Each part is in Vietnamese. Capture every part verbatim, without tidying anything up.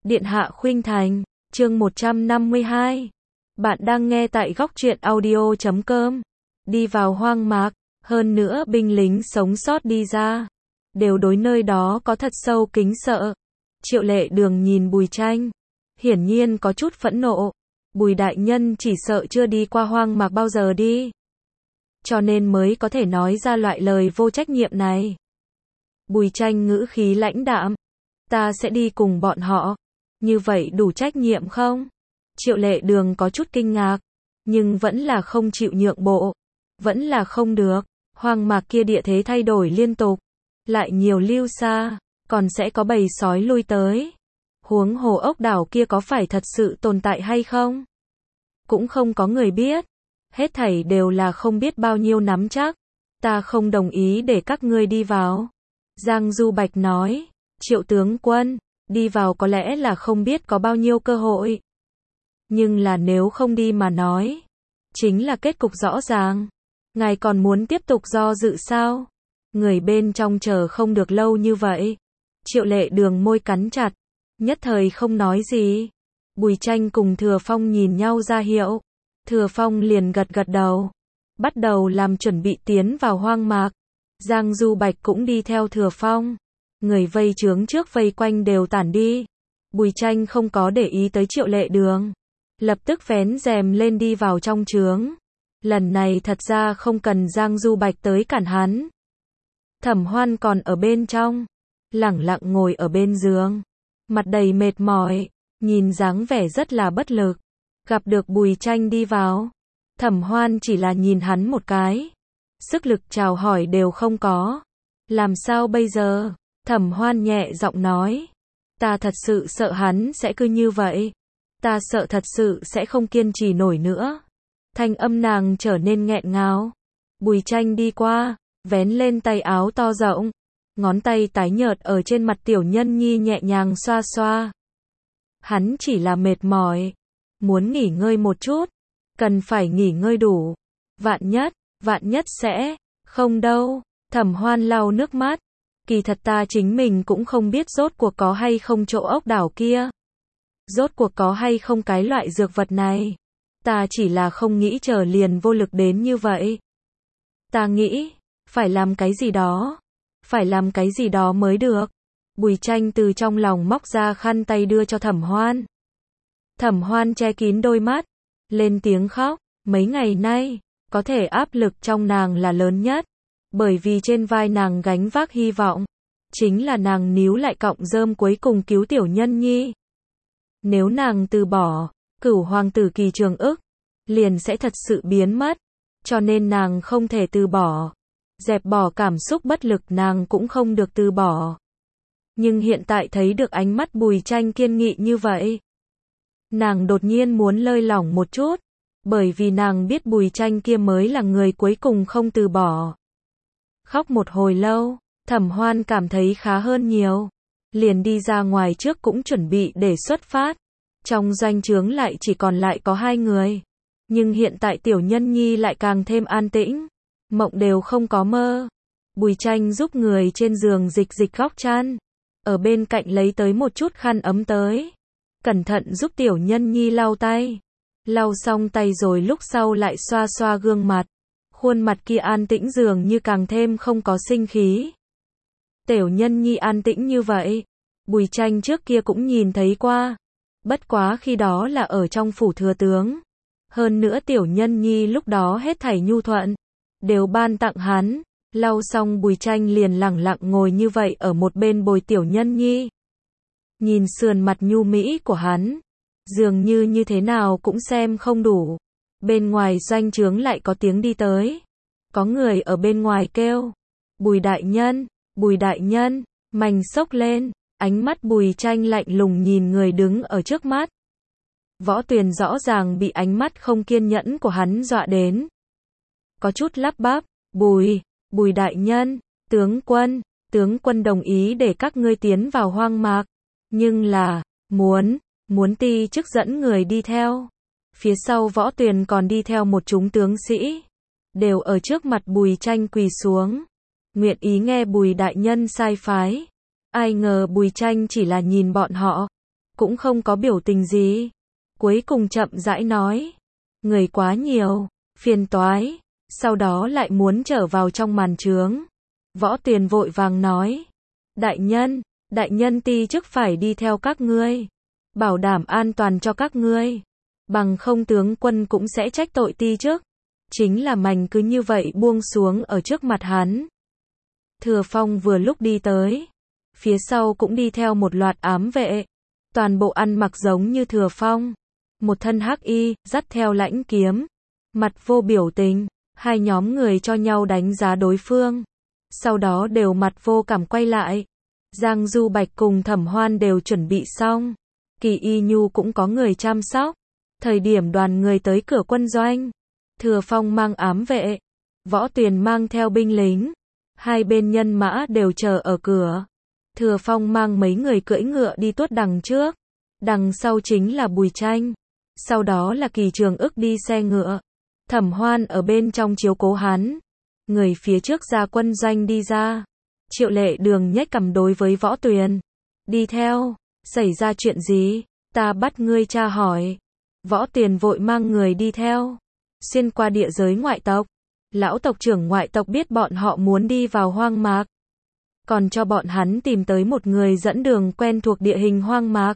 Điện hạ khuynh thành, chương một trăm năm mươi hai. Bạn đang nghe tại góc truyện audio chấm com. Đi vào hoang mạc, hơn nữa binh lính sống sót đi ra, đều đối nơi đó có thật sâu kính sợ. Triệu Lệ Đường nhìn Bùi Tranh, hiển nhiên có chút phẫn nộ. Bùi đại nhân chỉ sợ chưa đi qua hoang mạc bao giờ đi, cho nên mới có thể nói ra loại lời vô trách nhiệm này. Bùi Tranh ngữ khí lãnh đạm, ta sẽ đi cùng bọn họ. Như vậy đủ trách nhiệm không? Triệu Lệ Đường có chút kinh ngạc, nhưng vẫn là không chịu nhượng bộ. Vẫn là không được, hoang mạc kia địa thế thay đổi liên tục, lại nhiều lưu xa, còn sẽ có bầy sói lui tới. Huống hồ ốc đảo kia có phải thật sự tồn tại hay không? Cũng không có người biết. Hết thảy đều là không biết bao nhiêu nắm chắc. Ta không đồng ý để các ngươi đi vào. Giang Du Bạch nói, Triệu tướng quân, đi vào có lẽ là không biết có bao nhiêu cơ hội. Nhưng là nếu không đi mà nói, chính là kết cục rõ ràng. Ngài còn muốn tiếp tục do dự sao? Người bên trong chờ không được lâu như vậy. Triệu Lệ Đường môi cắn chặt, nhất thời không nói gì. Bùi Tranh cùng Thừa Phong nhìn nhau ra hiệu. Thừa Phong liền gật gật đầu, bắt đầu làm chuẩn bị tiến vào hoang mạc. Giang Du Bạch cũng đi theo Thừa Phong. Người vây trướng trước vây quanh đều tản đi. Bùi Tranh không có để ý tới Triệu Lệ Đường, lập tức vén rèm lên đi vào trong trướng. Lần này thật ra không cần Giang Du Bạch tới cản hắn. Thẩm Hoan còn ở bên trong, lẳng lặng ngồi ở bên giường, mặt đầy mệt mỏi, nhìn dáng vẻ rất là bất lực. Gặp được Bùi Tranh đi vào, Thẩm Hoan chỉ là nhìn hắn một cái, sức lực chào hỏi đều không có. Làm sao bây giờ? Thẩm Hoan nhẹ giọng nói, ta thật sự sợ hắn sẽ cứ như vậy. Ta sợ thật sự sẽ không kiên trì nổi nữa. Thanh âm nàng trở nên nghẹn ngào. Bùi Tranh đi qua, vén lên tay áo to rộng, ngón tay tái nhợt ở trên mặt Tiểu Nhân Nhi nhẹ nhàng xoa xoa. Hắn chỉ là mệt mỏi, muốn nghỉ ngơi một chút, cần phải nghỉ ngơi đủ. Vạn nhất, vạn nhất sẽ, không đâu. Thẩm Hoan lau nước mắt, kỳ thật ta chính mình cũng không biết rốt cuộc có hay không chỗ ốc đảo kia. Rốt cuộc có hay không cái loại dược vật này. Ta chỉ là không nghĩ chờ liền vô lực đến như vậy. Ta nghĩ, phải làm cái gì đó. Phải làm cái gì đó mới được. Bùi Tranh từ trong lòng móc ra khăn tay đưa cho Thẩm Hoan. Thẩm Hoan che kín đôi mắt, lên tiếng khóc. Mấy ngày nay, có thể áp lực trong nàng là lớn nhất. Bởi vì trên vai nàng gánh vác hy vọng, chính là nàng níu lại cọng rơm cuối cùng cứu Tiểu Nhân Nhi. Nếu nàng từ bỏ, Cửu hoàng tử Kỳ Trường Ức liền sẽ thật sự biến mất, cho nên nàng không thể từ bỏ. Dẹp bỏ cảm xúc bất lực nàng cũng không được từ bỏ. Nhưng hiện tại thấy được ánh mắt Bùi Tranh kiên nghị như vậy, nàng đột nhiên muốn lơi lỏng một chút, bởi vì nàng biết Bùi Tranh kia mới là người cuối cùng không từ bỏ. Khóc một hồi lâu, Thẩm Hoan cảm thấy khá hơn nhiều, liền đi ra ngoài trước cũng chuẩn bị để xuất phát. Trong doanh trướng lại chỉ còn lại có hai người, nhưng hiện tại Tiểu Nhân Nhi lại càng thêm an tĩnh, mộng đều không có mơ. Bùi Tranh giúp người trên giường dịch dịch góc chăn, ở bên cạnh lấy tới một chút khăn ấm tới, cẩn thận giúp Tiểu Nhân Nhi lau tay. Lau xong tay rồi lúc sau lại xoa xoa gương mặt, khuôn mặt kia an tĩnh dường như càng thêm không có sinh khí. Tiểu Nhân Nhi an tĩnh như vậy, Bùi Tranh trước kia cũng nhìn thấy qua, bất quá khi đó là ở trong phủ thừa tướng. Hơn nữa Tiểu Nhân Nhi lúc đó hết thảy nhu thuận, đều ban tặng hắn. Lau xong Bùi Tranh liền lẳng lặng ngồi như vậy ở một bên bồi Tiểu Nhân Nhi. Nhìn sườn mặt nhu mỹ của hắn, dường như như thế nào cũng xem không đủ. Bên ngoài doanh trướng lại có tiếng đi tới. Có người ở bên ngoài kêu, Bùi đại nhân, Bùi đại nhân. Mành xốc lên, ánh mắt Bùi Tranh lạnh lùng nhìn người đứng ở trước mắt. Võ Tuyền rõ ràng bị ánh mắt không kiên nhẫn của hắn dọa đến, có chút lắp bắp, Bùi, Bùi đại nhân, tướng quân, tướng quân đồng ý để các ngươi tiến vào hoang mạc, nhưng là, muốn, muốn ti chức dẫn người đi theo. Phía sau Võ Tuyền còn đi theo một chúng tướng sĩ, đều ở trước mặt Bùi Tranh quỳ xuống, nguyện ý nghe Bùi đại nhân sai phái. Ai ngờ Bùi Tranh chỉ là nhìn bọn họ, cũng không có biểu tình gì. Cuối cùng chậm rãi nói, người quá nhiều, phiền toái, sau đó lại muốn trở vào trong màn trướng. Võ Tuyền vội vàng nói, đại nhân, đại nhân ti chức phải đi theo các ngươi, bảo đảm an toàn cho các ngươi, bằng không tướng quân cũng sẽ trách tội ti chức. Chính là mành cứ như vậy buông xuống ở trước mặt hắn. Thừa Phong vừa lúc đi tới, phía sau cũng đi theo một loạt ám vệ, toàn bộ ăn mặc giống như Thừa Phong, một thân hắc y, dắt theo lãnh kiếm, mặt vô biểu tình, hai nhóm người cho nhau đánh giá đối phương, sau đó đều mặt vô cảm quay lại. Giang Du Bạch cùng Thẩm Hoan đều chuẩn bị xong, Kỳ Y Nhu cũng có người chăm sóc. Thời điểm đoàn người tới cửa quân doanh, Thừa Phong mang ám vệ, Võ Tuyền mang theo binh lính, hai bên nhân mã đều chờ ở cửa. Thừa Phong mang mấy người cưỡi ngựa đi tuốt đằng trước, đằng sau chính là Bùi Tranh, sau đó là Kỳ Trường Ức đi xe ngựa, Thẩm Hoan ở bên trong chiếu cố hắn. Người phía trước ra quân doanh đi ra, Triệu Lệ Đường nhếch cằm đối với Võ Tuyền, đi theo, xảy ra chuyện gì, ta bắt ngươi tra hỏi. Võ Tuyền vội mang người đi theo, xuyên qua địa giới ngoại tộc. Lão tộc trưởng ngoại tộc biết bọn họ muốn đi vào hoang mạc, còn cho bọn hắn tìm tới một người dẫn đường quen thuộc địa hình hoang mạc.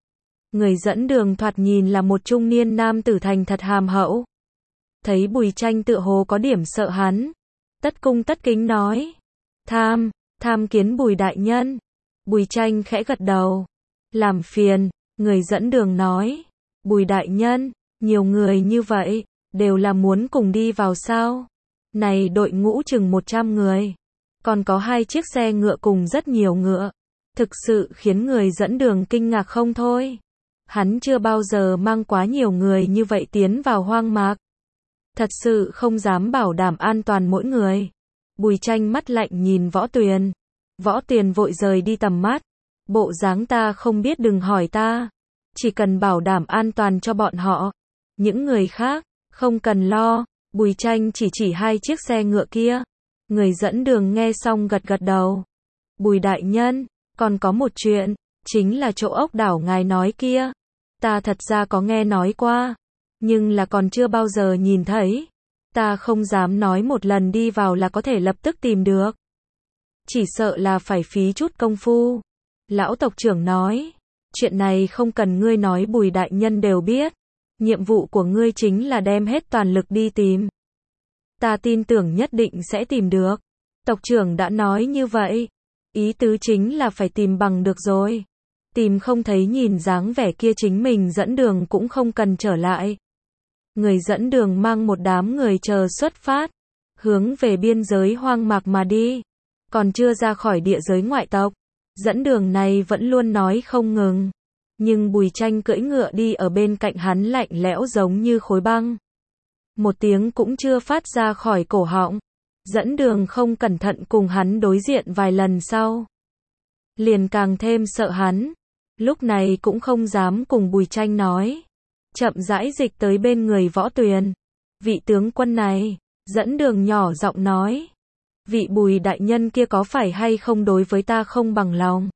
Người dẫn đường thoạt nhìn là một trung niên nam tử thành thật hàm hậu. Thấy Bùi Tranh tựa hồ có điểm sợ hắn, tất cung tất kính nói, tham, tham kiến Bùi đại nhân. Bùi Tranh khẽ gật đầu, làm phiền. Người dẫn đường nói, Bùi đại nhân, nhiều người như vậy, đều là muốn cùng đi vào sao? Này đội ngũ chừng một trăm người, còn có hai chiếc xe ngựa cùng rất nhiều ngựa, thực sự khiến người dẫn đường kinh ngạc không thôi. Hắn chưa bao giờ mang quá nhiều người như vậy tiến vào hoang mạc, thật sự không dám bảo đảm an toàn mỗi người. Bùi Tranh mắt lạnh nhìn Võ Tuyền, Võ Tuyền vội rời đi tầm mắt, bộ dáng ta không biết đừng hỏi ta, chỉ cần bảo đảm an toàn cho bọn họ, những người khác, không cần lo. Bùi Tranh chỉ chỉ hai chiếc xe ngựa kia. Người dẫn đường nghe xong gật gật đầu. Bùi đại nhân, còn có một chuyện, chính là chỗ ốc đảo ngài nói kia. Ta thật ra có nghe nói qua, nhưng là còn chưa bao giờ nhìn thấy. Ta không dám nói một lần đi vào là có thể lập tức tìm được. Chỉ sợ là phải phí chút công phu. Lão tộc trưởng nói, chuyện này không cần ngươi nói Bùi đại nhân đều biết. Nhiệm vụ của ngươi chính là đem hết toàn lực đi tìm. Ta tin tưởng nhất định sẽ tìm được. Tộc trưởng đã nói như vậy. Ý tứ chính là phải tìm bằng được rồi. Tìm không thấy nhìn dáng vẻ kia chính mình dẫn đường cũng không cần trở lại. Người dẫn đường mang một đám người chờ xuất phát, hướng về biên giới hoang mạc mà đi. Còn chưa ra khỏi địa giới ngoại tộc, dẫn đường này vẫn luôn nói không ngừng. Nhưng Bùi Tranh cưỡi ngựa đi ở bên cạnh hắn lạnh lẽo giống như khối băng. Một tiếng cũng chưa phát ra khỏi cổ họng. Dẫn đường không cẩn thận cùng hắn đối diện vài lần sau, liền càng thêm sợ hắn. Lúc này cũng không dám cùng Bùi Tranh nói. Chậm rãi dịch tới bên người Võ Tuyền. Vị tướng quân này, dẫn đường nhỏ giọng nói. Vị Bùi đại nhân kia có phải hay không đối với ta không bằng lòng?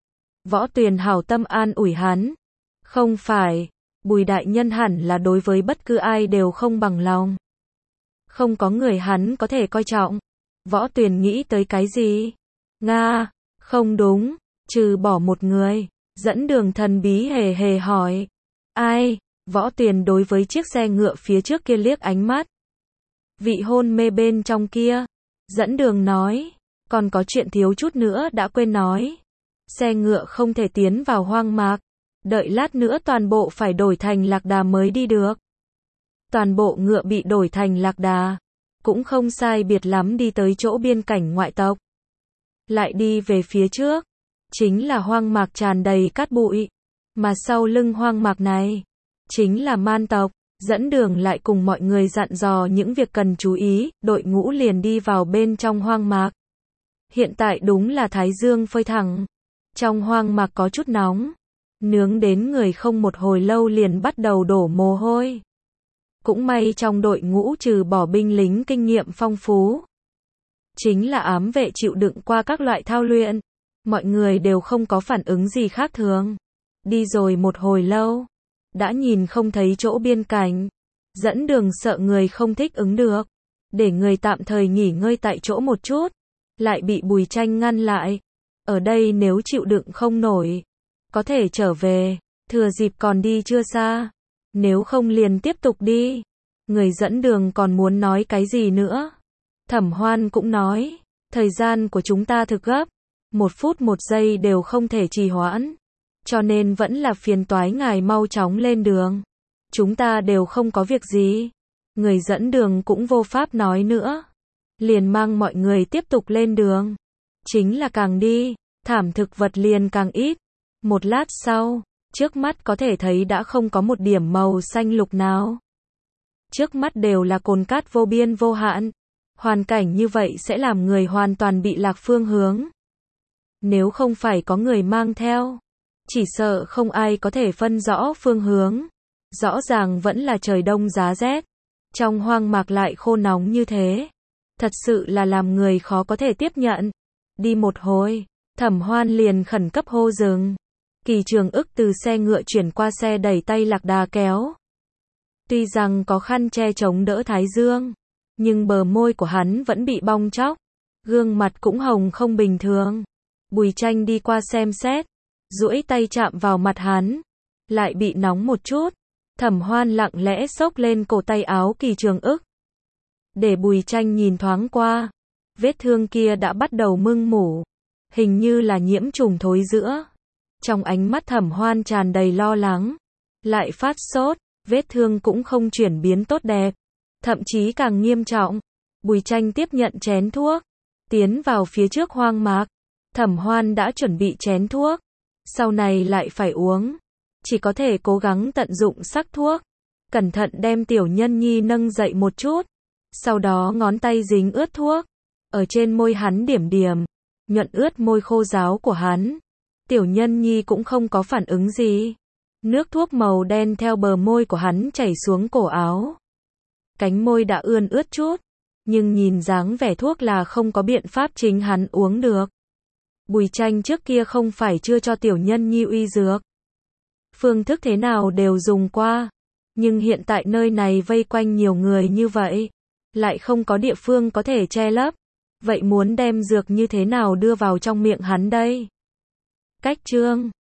Võ Tuyền hảo tâm an ủi hắn. Không phải, Bùi đại nhân hẳn là đối với bất cứ ai đều không bằng lòng. Không có người hắn có thể coi trọng. Võ Tuyền nghĩ tới cái gì? Nga, không đúng, trừ bỏ một người. Dẫn đường thần bí hề hề hỏi. Ai? Võ Tuyền đối với chiếc xe ngựa phía trước kia liếc ánh mắt. Vị hôn mê bên trong kia. Dẫn đường nói. Còn có chuyện thiếu chút nữa đã quên nói. Xe ngựa không thể tiến vào hoang mạc. Đợi lát nữa toàn bộ phải đổi thành lạc đà mới đi được. Toàn bộ ngựa bị đổi thành lạc đà. Cũng không sai biệt lắm đi tới chỗ biên cảnh ngoại tộc. Lại đi về phía trước. Chính là hoang mạc tràn đầy cát bụi. Mà sau lưng hoang mạc này, chính là man tộc. Dẫn đường lại cùng mọi người dặn dò những việc cần chú ý. Đội ngũ liền đi vào bên trong hoang mạc. Hiện tại đúng là thái dương phơi thẳng. Trong hoang mạc có chút nóng. Nướng đến người không một hồi lâu liền bắt đầu đổ mồ hôi. Cũng may trong đội ngũ trừ bỏ binh lính kinh nghiệm phong phú, chính là ám vệ chịu đựng qua các loại thao luyện, mọi người đều không có phản ứng gì khác thường. Đi rồi một hồi lâu, đã nhìn không thấy chỗ biên cảnh. Dẫn đường sợ người không thích ứng được, để người tạm thời nghỉ ngơi tại chỗ một chút, lại bị Bùi Tranh ngăn lại. Ở đây nếu chịu đựng không nổi, có thể trở về, thừa dịp còn đi chưa xa. Nếu không liền tiếp tục đi. Người dẫn đường còn muốn nói cái gì nữa. Thẩm Hoan cũng nói, thời gian của chúng ta thực gấp, một phút một giây đều không thể trì hoãn. Cho nên vẫn là phiền toái ngài mau chóng lên đường. Chúng ta đều không có việc gì. Người dẫn đường cũng vô pháp nói nữa. Liền mang mọi người tiếp tục lên đường. Chính là càng đi, thảm thực vật liền càng ít. Một lát sau, trước mắt có thể thấy đã không có một điểm màu xanh lục nào. Trước mắt đều là cồn cát vô biên vô hạn. Hoàn cảnh như vậy sẽ làm người hoàn toàn bị lạc phương hướng. Nếu không phải có người mang theo, chỉ sợ không ai có thể phân rõ phương hướng. Rõ ràng vẫn là trời đông giá rét, trong hoang mạc lại khô nóng như thế. Thật sự là làm người khó có thể tiếp nhận. Đi một hồi, Thẩm Hoan liền khẩn cấp hô dừng. Kỳ Trường Ức từ xe ngựa chuyển qua xe đẩy tay Lạc Đà kéo. Tuy rằng có khăn che chống đỡ thái dương, nhưng bờ môi của hắn vẫn bị bong tróc, gương mặt cũng hồng không bình thường. Bùi Tranh đi qua xem xét, duỗi tay chạm vào mặt hắn, lại bị nóng một chút. Thẩm Hoan lặng lẽ xốc lên cổ tay áo Kỳ Trường Ức, để Bùi Tranh nhìn thoáng qua. Vết thương kia đã bắt đầu mưng mủ, hình như là nhiễm trùng thối rữa. Trong ánh mắt Thẩm Hoan tràn đầy lo lắng, lại phát sốt, vết thương cũng không chuyển biến tốt đẹp, thậm chí càng nghiêm trọng. Bùi Tranh tiếp nhận chén thuốc, tiến vào phía trước hoang mạc. Thẩm Hoan đã chuẩn bị chén thuốc, sau này lại phải uống, chỉ có thể cố gắng tận dụng sắc thuốc, cẩn thận đem Tiểu Nhân Nhi nâng dậy một chút, sau đó ngón tay dính ướt thuốc, ở trên môi hắn điểm điểm, nhuận ướt môi khô ráo của hắn. Tiểu Nhân Nhi cũng không có phản ứng gì. Nước thuốc màu đen theo bờ môi của hắn chảy xuống cổ áo. Cánh môi đã ươn ướt chút, nhưng nhìn dáng vẻ thuốc là không có biện pháp chính hắn uống được. Bùi Tranh trước kia không phải chưa cho Tiểu Nhân Nhi uy dược. Phương thức thế nào đều dùng qua, nhưng hiện tại nơi này vây quanh nhiều người như vậy, lại không có địa phương có thể che lấp. Vậy muốn đem dược như thế nào đưa vào trong miệng hắn đây? Cách chương